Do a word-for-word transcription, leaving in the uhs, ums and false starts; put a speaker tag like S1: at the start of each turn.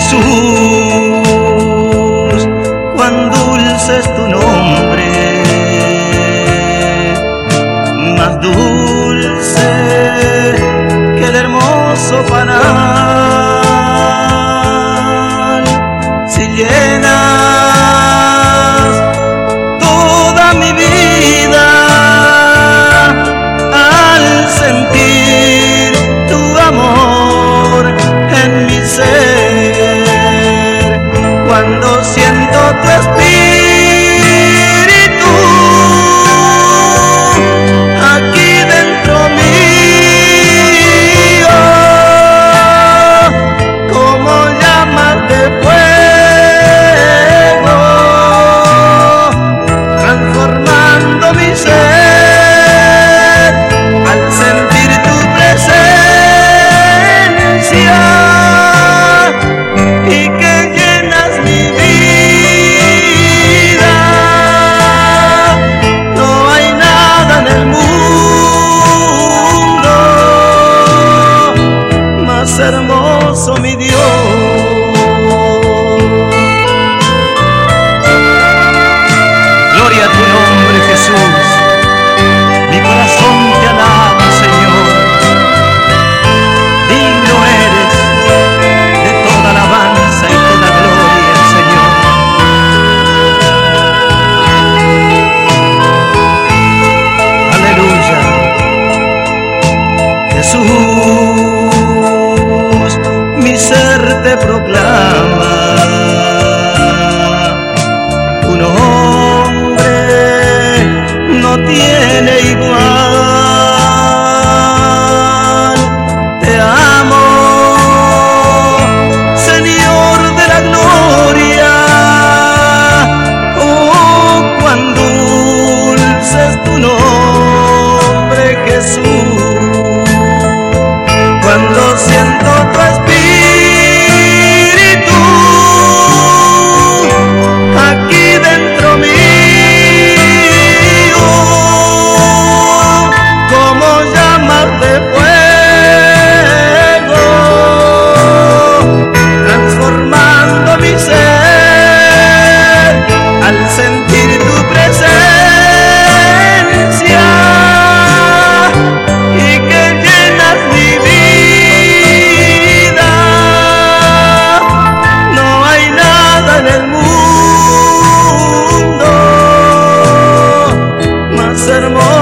S1: Jesús, cuán dulce es tu nombre, más dulce que el hermoso panal. Si llenas toda mi vida al sentir tu amor en mi ser, cuando siento tu espíritu aquí dentro mío, como llamas de fuego, transformando mi ser al sentir tu presencia, y que llenas mi vida. No hay nada en el mundo más hermoso, mi Dios. Gloria a tu nombre, Jesús. Mi corazón te alaba, Señor. Digno eres de toda alabanza y toda gloria, Señor. Aleluya. Jesús, mi ser te proclama. Tu nombre no tiene igual. Te amo, Señor de la gloria. Oh, cuán dulce es tu nombre, Jesús. Cuando siento tu espíritu aquí dentro mío, como llamas de fuego, transformando mi ser al sentir tu presencia, y que llenas mi vida. No hay nada en el mundo más hermoso.